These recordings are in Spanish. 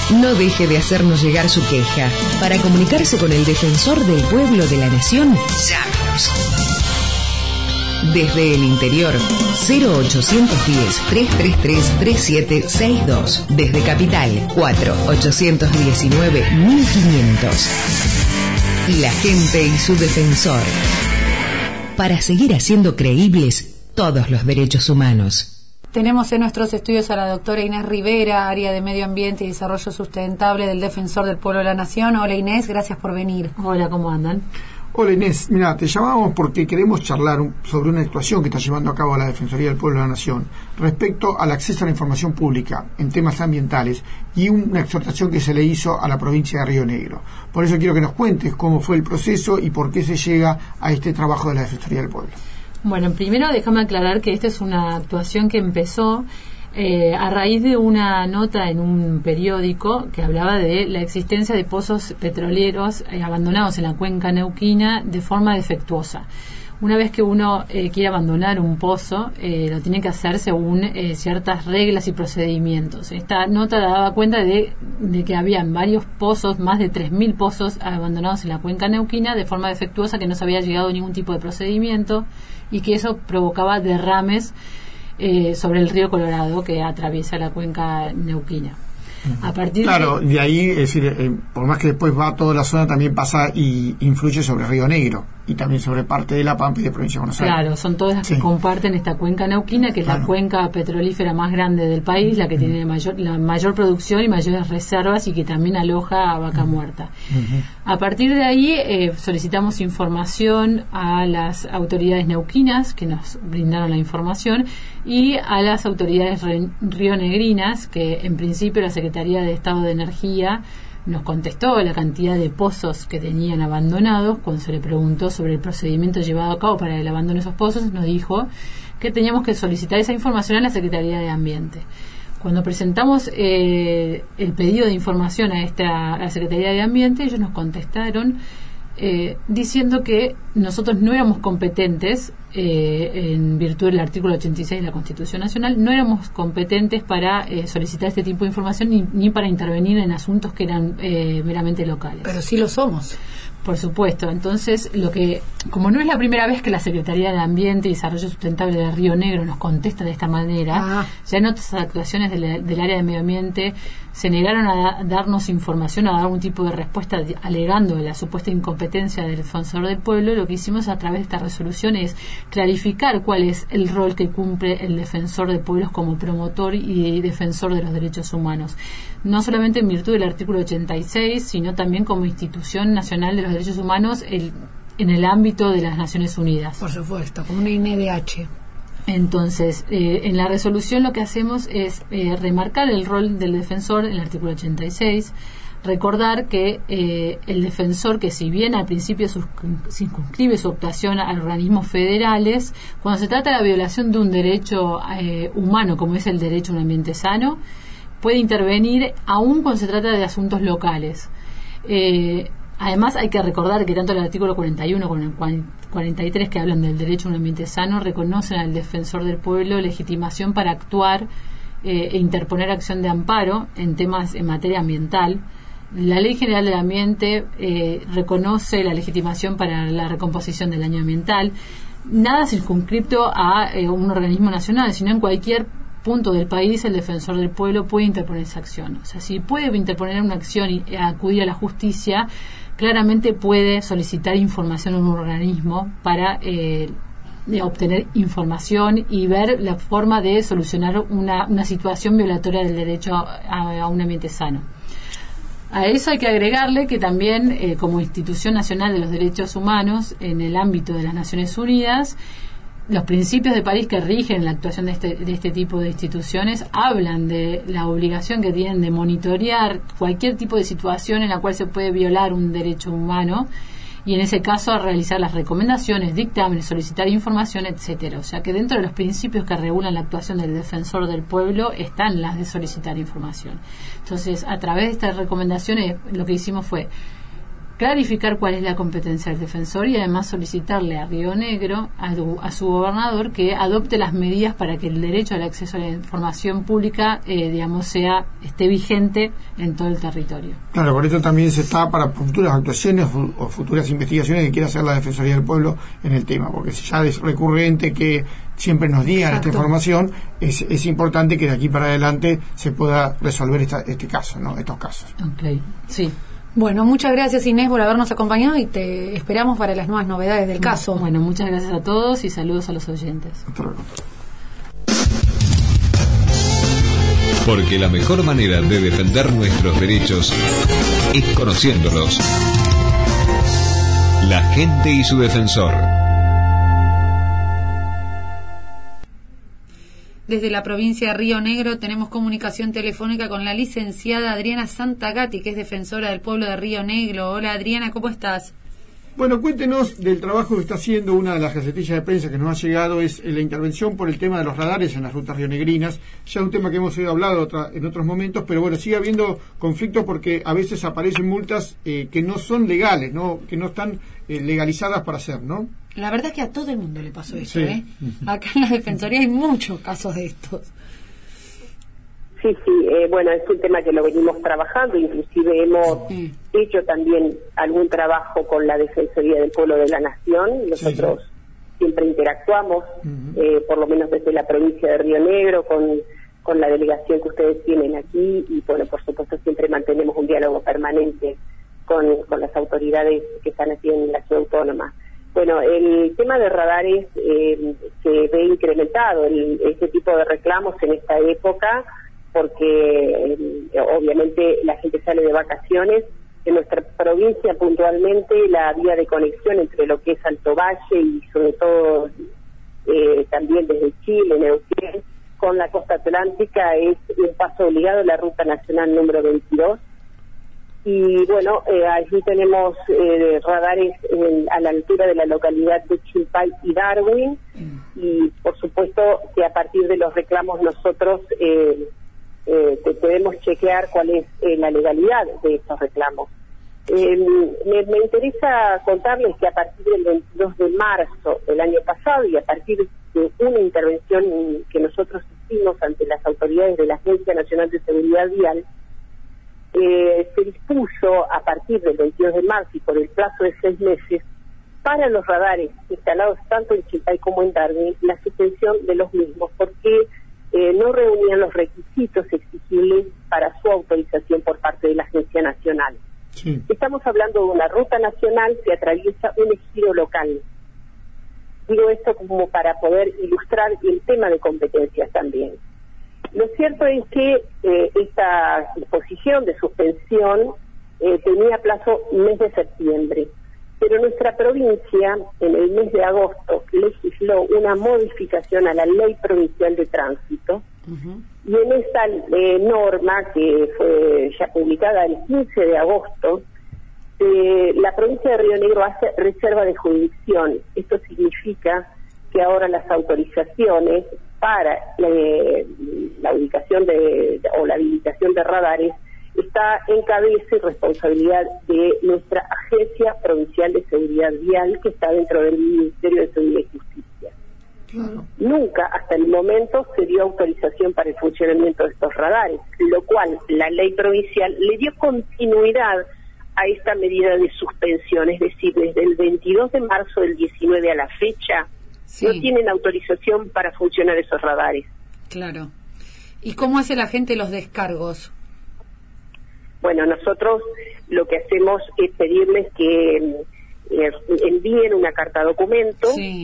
no deje de hacernos llegar su queja. Para comunicarse con el Defensor del Pueblo de la Nación, llámenos. Desde el interior, 0810-333-3762. Desde Capital, 4-819-1500. La gente y su defensor. Para seguir haciendo creíbles todos los derechos humanos. Tenemos en nuestros estudios a la doctora Inés Rivera, área de Medio Ambiente y Desarrollo Sustentable del Defensor del Pueblo de la Nación. Hola Inés, gracias por venir. Hola, ¿cómo andan? Hola Inés, mira, te llamamos porque queremos charlar sobre una actuación que está llevando a cabo la Defensoría del Pueblo de la Nación respecto al acceso a la información pública en temas ambientales y una exhortación que se le hizo a la provincia de Río Negro. Por eso quiero que nos cuentes cómo fue el proceso y por qué se llega a este trabajo de la Defensoría del Pueblo. Bueno, primero déjame aclarar que esta es una actuación que empezó a raíz de una nota en un periódico que hablaba de la existencia de pozos petroleros abandonados en la cuenca neuquina de forma defectuosa. Una vez que uno quiere abandonar un pozo, lo tiene que hacer según ciertas reglas y procedimientos. Esta nota daba cuenta de que habían varios pozos, más de 3.000 pozos abandonados en la cuenca neuquina de forma defectuosa, que no se había llegado a ningún tipo de procedimiento y que eso provocaba derrames sobre el río Colorado que atraviesa la cuenca neuquina. A partir de ahí, es decir, por más que después va a toda la zona, también pasa y influye sobre Río Negro y también sobre parte de La Pampa y de Provincia de Buenos Aires. Claro, son todas las que comparten esta cuenca neuquina, que es la cuenca petrolífera más grande del país, la que tiene la mayor producción y mayores reservas y que también aloja a Vaca Muerta. A partir de ahí solicitamos información a las autoridades neuquinas que nos brindaron la información y a las autoridades rionegrinas, que en principio la Secretaría de Estado de Energía nos contestó la cantidad de pozos que tenían abandonados. Cuando se le preguntó sobre el procedimiento llevado a cabo para el abandono de esos pozos, nos dijo que teníamos que solicitar esa información a la Secretaría de Ambiente. Cuando presentamos el pedido de información a la Secretaría de Ambiente, ellos nos contestaron diciendo que nosotros no éramos competentes, en virtud del artículo 86 de la Constitución Nacional, no éramos competentes para solicitar este tipo de información ni para intervenir en asuntos que eran meramente locales. Pero sí lo somos. Por supuesto. Entonces, como no es la primera vez que la Secretaría de Ambiente y Desarrollo Sustentable de Río Negro nos contesta de esta manera, ya en otras actuaciones del área de medio ambiente se negaron a darnos información, a dar algún tipo de respuesta alegando la supuesta incompetencia del Defensor del Pueblo. Lo que hicimos a través de esta resolución es clarificar cuál es el rol que cumple el Defensor de Pueblos como promotor y defensor de los derechos humanos, no solamente en virtud del artículo 86, sino también como institución nacional de los derechos humanos en el ámbito de las Naciones Unidas. Por supuesto, como una INDH. Entonces, en la resolución lo que hacemos es remarcar el rol del defensor en el artículo 86, recordar que el defensor, que si bien al principio circunscribe su actuación a organismos federales, cuando se trata de la violación de un derecho humano, como es el derecho a un ambiente sano, puede intervenir aún cuando se trata de asuntos locales. Además, hay que recordar que tanto el artículo 41 como el 43, que hablan del derecho a un ambiente sano, reconocen al Defensor del Pueblo legitimación para actuar e interponer acción de amparo en temas en materia ambiental. La Ley General del Ambiente reconoce la legitimación para la recomposición del daño ambiental, nada circunscripto a un organismo nacional, sino en cualquier punto del país el Defensor del Pueblo puede interponer esa acción. O sea, si puede interponer una acción y acudir a la justicia, claramente puede solicitar información a un organismo para obtener información y ver la forma de solucionar una situación violatoria del derecho a un ambiente sano. A eso hay que agregarle que también, como institución nacional de los derechos humanos en el ámbito de las Naciones Unidas, los principios de París que rigen la actuación de este tipo de instituciones hablan de la obligación que tienen de monitorear cualquier tipo de situación en la cual se puede violar un derecho humano, y en ese caso a realizar las recomendaciones, dictámenes, solicitar información, etcétera. O sea que dentro de los principios que regulan la actuación del Defensor del Pueblo están las de solicitar información. Entonces, a través de estas recomendaciones, lo que hicimos fue clarificar cuál es la competencia del defensor y además solicitarle a Río Negro, a su gobernador, que adopte las medidas para que el derecho al acceso a la información pública, esté vigente en todo el territorio. Claro, por eso también se está para futuras actuaciones o futuras investigaciones que quiera hacer la Defensoría del Pueblo en el tema, porque si ya es recurrente que siempre nos digan esta información, es importante que de aquí para adelante se pueda resolver este caso, ¿no? Estos casos. Okay. Sí. Bueno, muchas gracias, Inés, por habernos acompañado y te esperamos para las nuevas novedades del caso. Bueno, muchas gracias a todos y saludos a los oyentes. Hasta luego. Porque la mejor manera de defender nuestros derechos es conociéndolos. La gente y su defensor. Desde la provincia de Río Negro tenemos comunicación telefónica con la licenciada Adriana Santagati, que es defensora del pueblo de Río Negro. Hola, Adriana, ¿cómo estás? Bueno, cuéntenos del trabajo que está haciendo. Una de las gacetillas de prensa que nos ha llegado es la intervención por el tema de los radares en las rutas rionegrinas. Ya un tema que hemos hablado en otros momentos, pero bueno, sigue habiendo conflictos porque a veces aparecen multas que no son legales, ¿no? Que no están legalizadas para hacer, ¿no? La verdad es que a todo el mundo le pasó eso, sí. ¿eh? Acá en la Defensoría hay muchos casos de estos. Sí, bueno, es un tema que lo venimos trabajando, inclusive hemos hecho también algún trabajo con la Defensoría del Pueblo de la Nación. Nosotros siempre interactuamos, por lo menos desde la provincia de Río Negro, con la delegación que ustedes tienen aquí, y bueno, por supuesto siempre mantenemos un diálogo permanente con las autoridades que están aquí en la ciudad autónoma. Bueno, el tema de radares se ve incrementado, este tipo de reclamos en esta época, porque obviamente la gente sale de vacaciones. En nuestra provincia puntualmente la vía de conexión entre lo que es Alto Valle y sobre todo también desde Chile, Neuquén, con la costa atlántica es un paso obligado, la ruta nacional número 22. Y bueno, allí tenemos radares a la altura de la localidad de Chimpay y Darwin, y por supuesto que a partir de los reclamos nosotros podemos chequear cuál es la legalidad de estos reclamos. Me interesa contarles que a partir del 22 de marzo del año pasado y a partir de una intervención que nosotros hicimos ante las autoridades de la Agencia Nacional de Seguridad Vial, se dispuso a partir del 22 de marzo y por el plazo de 6 meses para los radares instalados tanto en Chimpay como en Darwin la suspensión de los mismos porque no reunían los requisitos exigibles para su autorización por parte de la Agencia Nacional. Sí. Estamos hablando de una ruta nacional que atraviesa un ejido local. Digo esto como para poder ilustrar el tema de competencias también. Lo cierto es que esta disposición de suspensión tenía plazo mes de septiembre, pero nuestra provincia en el mes de agosto legisló una modificación a la Ley Provincial de Tránsito, y en esta norma, que fue ya publicada el 15 de agosto, la provincia de Río Negro hace reserva de jurisdicción. Esto significa que ahora las autorizaciones para la ubicación o la habilitación de radares está en cabeza y responsabilidad de nuestra Agencia Provincial de Seguridad Vial, que está dentro del Ministerio de Seguridad y Justicia. Claro. Nunca hasta el momento se dio autorización para el funcionamiento de estos radares, lo cual la ley provincial le dio continuidad a esta medida de suspensión, es decir, desde el 22 de marzo del 19 a la fecha, no tienen autorización para funcionar esos radares. Claro. ¿Y cómo hace la gente los descargos? Bueno, nosotros lo que hacemos es pedirles que envíen una carta documento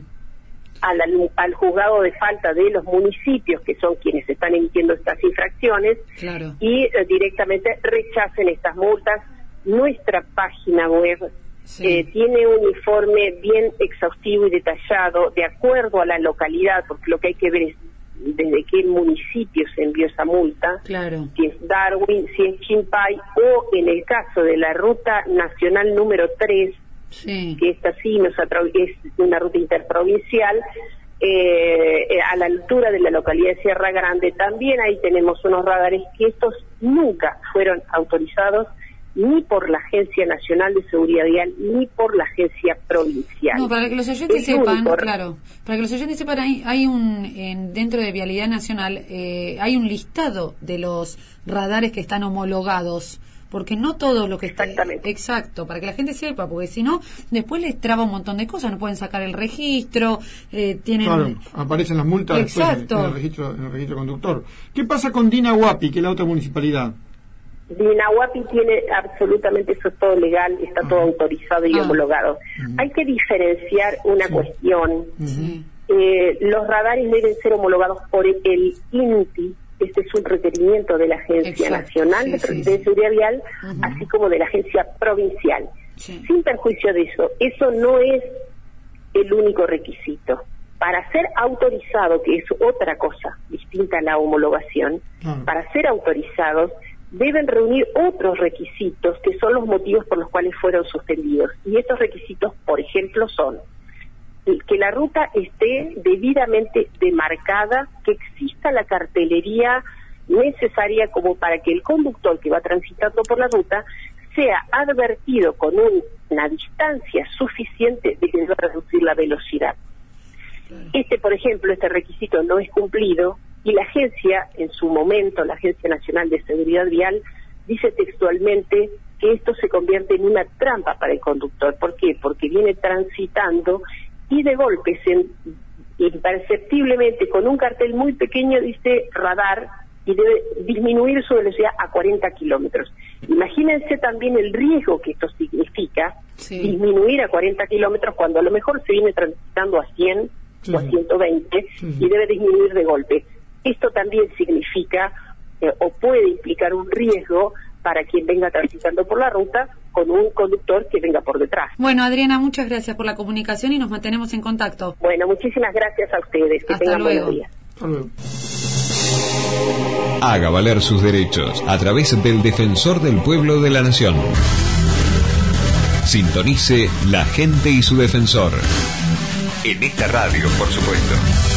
al juzgado de falta de los municipios, que son quienes están emitiendo estas infracciones, y directamente rechacen estas multas. Nuestra página web tiene un informe bien exhaustivo y detallado de acuerdo a la localidad, porque lo que hay que ver es desde qué municipio se envió esa multa, si es Darwin, si es Chimpay, o en el caso de la ruta nacional número 3, que esta sí es una ruta interprovincial, a la altura de la localidad de Sierra Grande, también ahí tenemos unos radares que estos nunca fueron autorizados ni por la Agencia Nacional de Seguridad Vial ni por la Agencia Provincial. No, para que los oyentes sepan, claro, para que los oyentes sepan, hay dentro de Vialidad Nacional hay un listado de los radares que están homologados, porque no todo lo que está... Exactamente. Exacto, para que la gente sepa, porque si no, después les traba un montón de cosas, no pueden sacar el registro, tienen... Claro, aparecen las multas Exacto. después en el registro conductor. ¿Qué pasa con Dinahuapi, que es la otra municipalidad? Dinahuapi tiene absolutamente, eso es todo legal, está todo autorizado y homologado. Hay que diferenciar una cuestión. Los radares deben ser homologados por el INTI. Este es un requerimiento de la Agencia Nacional de Seguridad Vial, así como de la Agencia Provincial. Sin perjuicio de eso no es el único requisito. Para ser autorizado, que es otra cosa distinta a la homologación, para ser autorizados deben reunir otros requisitos que son los motivos por los cuales fueron suspendidos. Y estos requisitos, por ejemplo, son que la ruta esté debidamente demarcada, que exista la cartelería necesaria como para que el conductor que va transitando por la ruta sea advertido con una distancia suficiente de que debe reducir la velocidad. Por ejemplo, este requisito no es cumplido y la agencia, en su momento, la Agencia Nacional de Seguridad Vial, dice textualmente que esto se convierte en una trampa para el conductor. ¿Por qué? Porque viene transitando y de golpe, imperceptiblemente, con un cartel muy pequeño, dice radar, y debe disminuir su velocidad a 40 kilómetros. Imagínense también el riesgo que esto significa, disminuir a 40 kilómetros cuando a lo mejor se viene transitando a 100 o a 120 y debe disminuir de golpe. Esto también significa o puede implicar un riesgo para quien venga transitando por la ruta con un conductor que venga por detrás. Bueno, Adriana, muchas gracias por la comunicación y nos mantenemos en contacto. Bueno, muchísimas gracias a ustedes. Que tengan buenos días. Hasta luego. Haga valer sus derechos a través del Defensor del Pueblo de la Nación. Sintonice La Gente y su Defensor. En esta radio, por supuesto.